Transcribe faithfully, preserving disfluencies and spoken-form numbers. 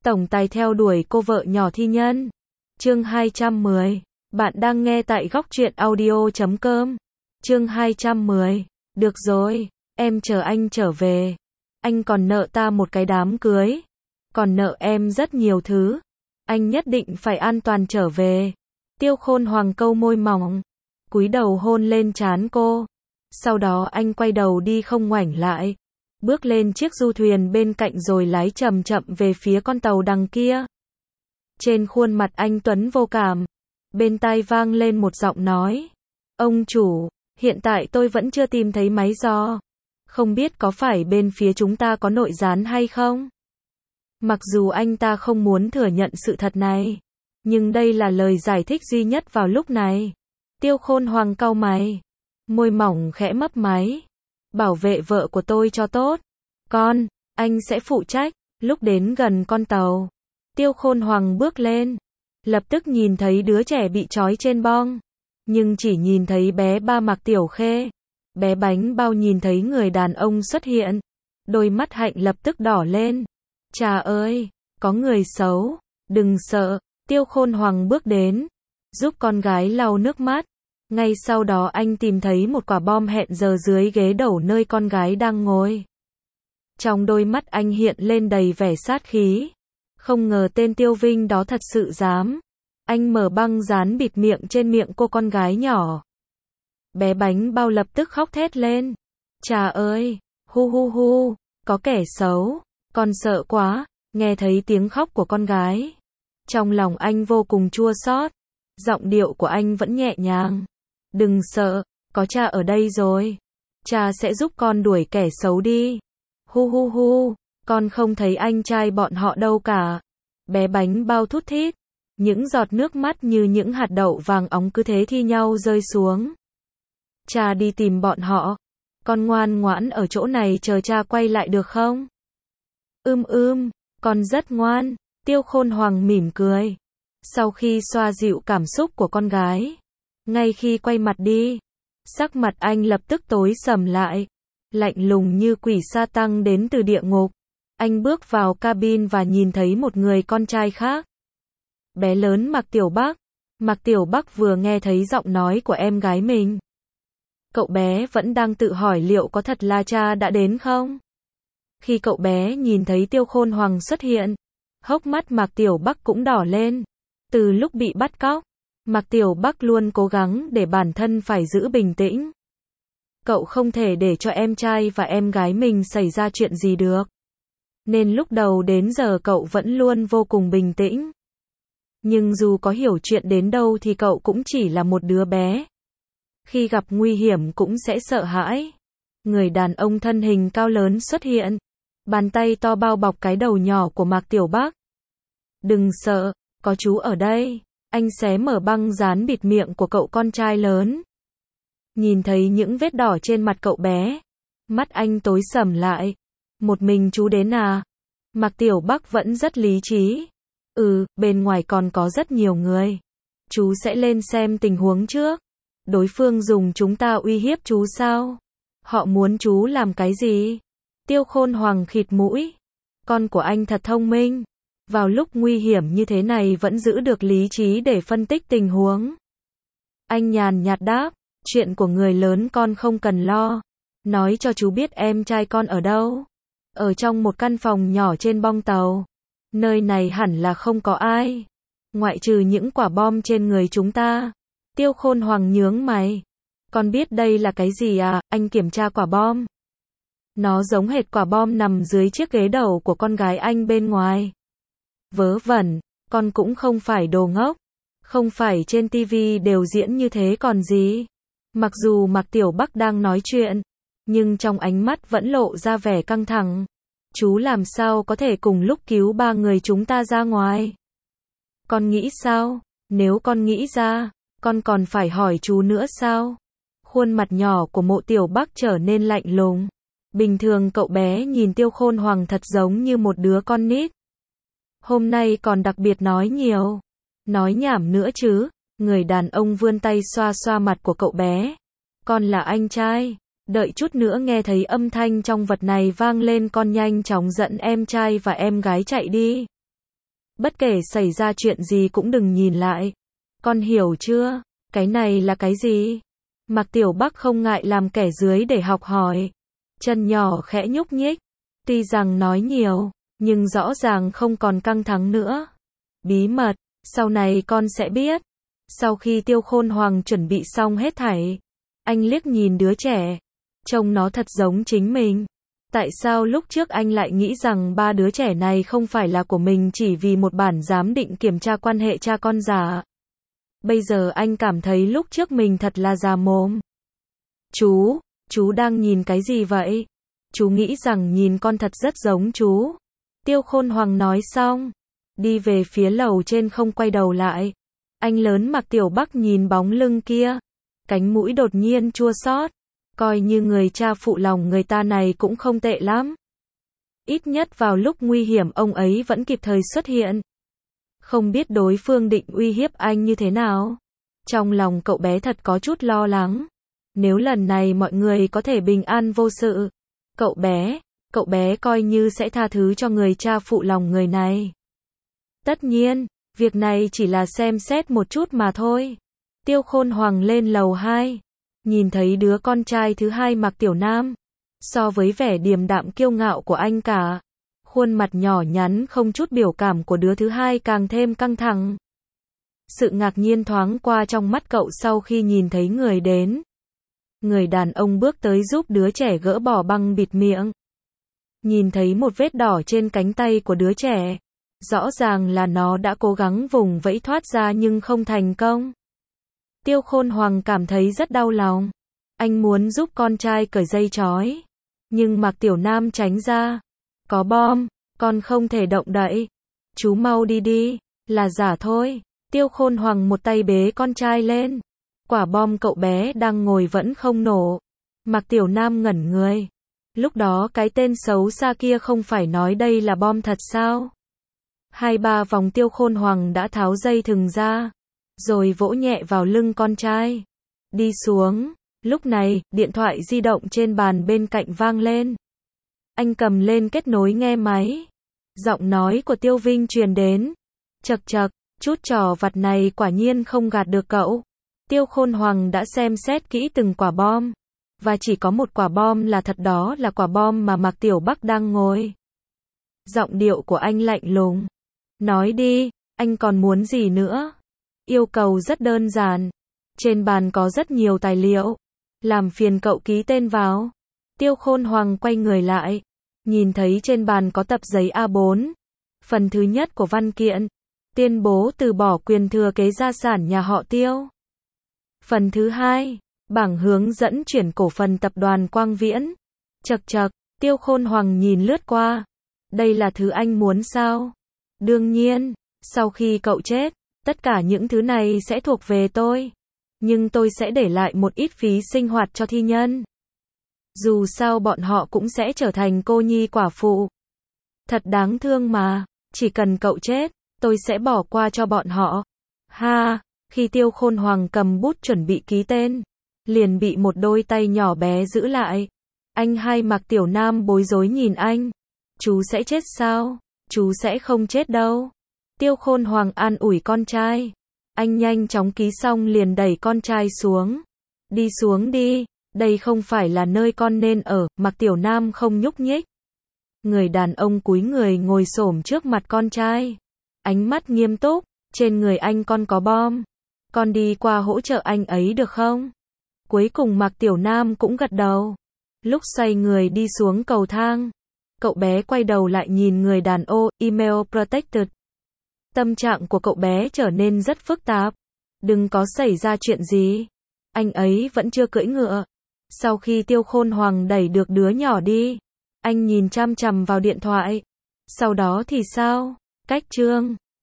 Tổng tài theo đuổi cô vợ nhỏ thi nhân. Chương hai trăm mười. Bạn đang nghe tại góc truyện audio chấm com. Chương hai trăm mười. Được rồi, em chờ anh trở về. Anh còn nợ ta một cái đám cưới. Còn nợ em rất nhiều thứ. Anh nhất định phải an toàn trở về. Tiêu Khôn Hoàng câu môi mỏng, cúi đầu hôn lên trán cô. Sau đó anh quay đầu đi không ngoảnh lại, bước lên chiếc du thuyền bên cạnh rồi lái chậm chậm về phía con tàu đằng kia. Trên khuôn mặt anh tuấn vô cảm, bên tai vang lên một giọng nói. Ông chủ, hiện tại tôi vẫn chưa tìm thấy máy gió. Không biết có phải bên phía chúng ta có nội gián hay không? Mặc dù anh ta không muốn thừa nhận sự thật này, nhưng đây là lời giải thích duy nhất vào lúc này. Tiêu Khôn Hoàng cau mày, môi mỏng khẽ mấp máy. Bảo vệ vợ của tôi cho tốt. Con, anh sẽ phụ trách. Lúc đến gần con tàu, Tiêu Khôn Hoàng bước lên, lập tức nhìn thấy đứa trẻ bị trói trên bong, nhưng chỉ nhìn thấy bé Ba Mạc Tiểu Khê. Bé Bánh Bao nhìn thấy người đàn ông xuất hiện, đôi mắt hạnh lập tức đỏ lên. Chà ơi, có người xấu. Đừng sợ. Tiêu Khôn Hoàng bước đến, giúp con gái lau nước mắt. Ngay sau đó anh tìm thấy một quả bom hẹn giờ dưới ghế đầu nơi con gái đang ngồi. Trong đôi mắt anh hiện lên đầy vẻ sát khí. Không ngờ tên Tiêu Vinh đó thật sự dám. Anh mở băng dán bịt miệng trên miệng cô con gái nhỏ. Bé Bánh Bao lập tức khóc thét lên. Chà ơi, hu hu hu, có kẻ xấu. Con sợ quá. Nghe thấy tiếng khóc của con gái, trong lòng anh vô cùng chua xót. Giọng điệu của anh vẫn nhẹ nhàng. Đừng sợ, có cha ở đây rồi. Cha sẽ giúp con đuổi kẻ xấu đi. Hu hu hu, con không thấy anh trai bọn họ đâu cả. Bé Bánh Bao thút thít. Những giọt nước mắt như những hạt đậu vàng óng cứ thế thi nhau rơi xuống. Cha đi tìm bọn họ. Con ngoan ngoãn ở chỗ này chờ cha quay lại được không? Ưm ưm, con rất ngoan. Tiêu Khôn Hoàng mỉm cười. Sau khi xoa dịu cảm xúc của con gái, ngay khi quay mặt đi, sắc mặt anh lập tức tối sầm lại, lạnh lùng như quỷ sa tăng đến từ địa ngục. Anh bước vào cabin và nhìn thấy một người con trai khác. Bé lớn Mạc Tiểu Bắc. Mạc Tiểu Bắc vừa nghe thấy giọng nói của em gái mình, cậu bé vẫn đang tự hỏi liệu có thật là cha đã đến không. Khi cậu bé nhìn thấy Tiêu Khôn Hoàng xuất hiện, hốc mắt Mạc Tiểu Bắc cũng đỏ lên. Từ lúc bị bắt cóc, Mạc Tiểu Bắc luôn cố gắng để bản thân phải giữ bình tĩnh. Cậu không thể để cho em trai và em gái mình xảy ra chuyện gì được. Nên lúc đầu đến giờ cậu vẫn luôn vô cùng bình tĩnh. Nhưng dù có hiểu chuyện đến đâu thì cậu cũng chỉ là một đứa bé. Khi gặp nguy hiểm cũng sẽ sợ hãi. Người đàn ông thân hình cao lớn xuất hiện. Bàn tay to bao bọc cái đầu nhỏ của Mạc Tiểu Bắc. Đừng sợ, có chú ở đây. Anh xé mở băng dán bịt miệng của cậu con trai lớn. Nhìn thấy những vết đỏ trên mặt cậu bé, mắt anh tối sầm lại. Một mình chú đến à? Mạc Tiểu Bắc vẫn rất lý trí. Ừ, bên ngoài còn có rất nhiều người. Chú sẽ lên xem tình huống trước. Đối phương dùng chúng ta uy hiếp chú sao? Họ muốn chú làm cái gì? Tiêu Khôn Hoàng khịt mũi. Con của anh thật thông minh. Vào lúc nguy hiểm như thế này vẫn giữ được lý trí để phân tích tình huống. Anh nhàn nhạt đáp. Chuyện của người lớn con không cần lo. Nói cho chú biết em trai con ở đâu. Ở trong một căn phòng nhỏ trên bong tàu. Nơi này hẳn là không có ai, ngoại trừ những quả bom trên người chúng ta. Tiêu Khôn Hoàng nhướng mày. Con biết đây là cái gì à? Anh kiểm tra quả bom. Nó giống hệt quả bom nằm dưới chiếc ghế đầu của con gái anh bên ngoài. Vớ vẩn, con cũng không phải đồ ngốc. Không phải trên tivi đều diễn như thế còn gì. Mặc dù Mạc Tiểu Bắc đang nói chuyện, nhưng trong ánh mắt vẫn lộ ra vẻ căng thẳng. Chú làm sao có thể cùng lúc cứu ba người chúng ta ra ngoài? Con nghĩ sao? Nếu con nghĩ ra, con còn phải hỏi chú nữa sao? Khuôn mặt nhỏ của Mộ Tiểu Bắc trở nên lạnh lùng. Bình thường cậu bé nhìn Tiêu Khôn Hoàng thật giống như một đứa con nít. Hôm nay còn đặc biệt nói nhiều. Nói nhảm nữa chứ. Người đàn ông vươn tay xoa xoa mặt của cậu bé. Con là anh trai. Đợi chút nữa nghe thấy âm thanh trong vật này vang lên con nhanh chóng dẫn em trai và em gái chạy đi. Bất kể xảy ra chuyện gì cũng đừng nhìn lại. Con hiểu chưa? Cái này là cái gì? Mạc Tiểu Bắc không ngại làm kẻ dưới để học hỏi. Chân nhỏ khẽ nhúc nhích. Tuy rằng nói nhiều, nhưng rõ ràng không còn căng thẳng nữa. Bí mật, sau này con sẽ biết. Sau khi Tiêu Khôn Hoàng chuẩn bị xong hết thảy, anh liếc nhìn đứa trẻ. Trông nó thật giống chính mình. Tại sao lúc trước anh lại nghĩ rằng ba đứa trẻ này không phải là của mình chỉ vì một bản giám định kiểm tra quan hệ cha con giả? Bây giờ anh cảm thấy lúc trước mình thật là già mồm. Chú, chú đang nhìn cái gì vậy? Chú nghĩ rằng nhìn con thật rất giống chú. Tiêu Khôn Hoàng nói xong, đi về phía lầu trên không quay đầu lại. Anh lớn Mạc Tiểu Bắc nhìn bóng lưng kia, cánh mũi đột nhiên chua xót. Coi như người cha phụ lòng người ta này cũng không tệ lắm. Ít nhất vào lúc nguy hiểm ông ấy vẫn kịp thời xuất hiện. Không biết đối phương định uy hiếp anh như thế nào. Trong lòng cậu bé thật có chút lo lắng. Nếu lần này mọi người có thể bình an vô sự, cậu bé, cậu bé coi như sẽ tha thứ cho người cha phụ lòng người này. Tất nhiên, việc này chỉ là xem xét một chút mà thôi. Tiêu Khôn Hoàng lên lầu hai, nhìn thấy đứa con trai thứ hai Mạc Tiểu Nam. So với vẻ điềm đạm kiêu ngạo của anh cả, khuôn mặt nhỏ nhắn không chút biểu cảm của đứa thứ hai càng thêm căng thẳng. Sự ngạc nhiên thoáng qua trong mắt cậu sau khi nhìn thấy người đến. Người đàn ông bước tới giúp đứa trẻ gỡ bỏ băng bịt miệng. Nhìn thấy một vết đỏ trên cánh tay của đứa trẻ. Rõ ràng là nó đã cố gắng vùng vẫy thoát ra nhưng không thành công. Tiêu Khôn Hoàng cảm thấy rất đau lòng. Anh muốn giúp con trai cởi dây trói. Nhưng Mạc Tiểu Nam tránh ra. Có bom, con không thể động đậy. Chú mau đi đi, là giả thôi. Tiêu Khôn Hoàng một tay bế con trai lên. Quả bom cậu bé đang ngồi vẫn không nổ. Mạc Tiểu Nam ngẩn người. Lúc đó cái tên xấu xa kia không phải nói đây là bom thật sao? Hai ba vòng Tiêu Khôn Hoàng đã tháo dây thừng ra, rồi vỗ nhẹ vào lưng con trai. Đi xuống. Lúc này, điện thoại di động trên bàn bên cạnh vang lên. Anh cầm lên kết nối nghe máy. Giọng nói của Tiêu Vinh truyền đến. Chậc chậc, chút trò vặt này quả nhiên không gạt được cậu. Tiêu Khôn Hoàng đã xem xét kỹ từng quả bom. Và chỉ có một quả bom là thật, đó là quả bom mà Mạc Tiểu Bắc đang ngồi. Giọng điệu của anh lạnh lùng. Nói đi, anh còn muốn gì nữa? Yêu cầu rất đơn giản. Trên bàn có rất nhiều tài liệu. Làm phiền cậu ký tên vào. Tiêu Khôn Hoàng quay người lại. Nhìn thấy trên bàn có tập giấy A bốn. Phần thứ nhất của văn kiện. Tuyên bố từ bỏ quyền thừa kế gia sản nhà họ Tiêu. Phần thứ hai. Bảng hướng dẫn chuyển cổ phần tập đoàn Quang Viễn. Chậc chậc, Tiêu Khôn Hoàng nhìn lướt qua. Đây là thứ anh muốn sao? Đương nhiên, sau khi cậu chết, tất cả những thứ này sẽ thuộc về tôi. Nhưng tôi sẽ để lại một ít phí sinh hoạt cho thi nhân. Dù sao bọn họ cũng sẽ trở thành cô nhi quả phụ. Thật đáng thương mà, chỉ cần cậu chết, tôi sẽ bỏ qua cho bọn họ. Ha, khi Tiêu Khôn Hoàng cầm bút chuẩn bị ký tên, liền bị một đôi tay nhỏ bé giữ lại. Anh hai Mạc Tiểu Nam bối rối nhìn anh. Chú sẽ chết sao? Chú sẽ không chết đâu. Tiêu Khôn Hoàng an ủi con trai. Anh nhanh chóng ký xong liền đẩy con trai xuống. Đi xuống đi, đây không phải là nơi con nên ở. Mạc Tiểu Nam không nhúc nhích. Người đàn ông cúi người ngồi xổm trước mặt con trai. Ánh mắt nghiêm túc, trên người anh con có bom. Con đi qua hỗ trợ anh ấy được không? Cuối cùng Mạc Tiểu Nam cũng gật đầu. Lúc xoay người đi xuống cầu thang, cậu bé quay đầu lại nhìn người đàn ông, email protected. Tâm trạng của cậu bé trở nên rất phức tạp. Đừng có xảy ra chuyện gì. Anh ấy vẫn chưa cưỡi ngựa. Sau khi Tiêu Khôn Hoàng đẩy được đứa nhỏ đi, anh nhìn chằm chằm vào điện thoại. Sau đó thì sao? Cách chương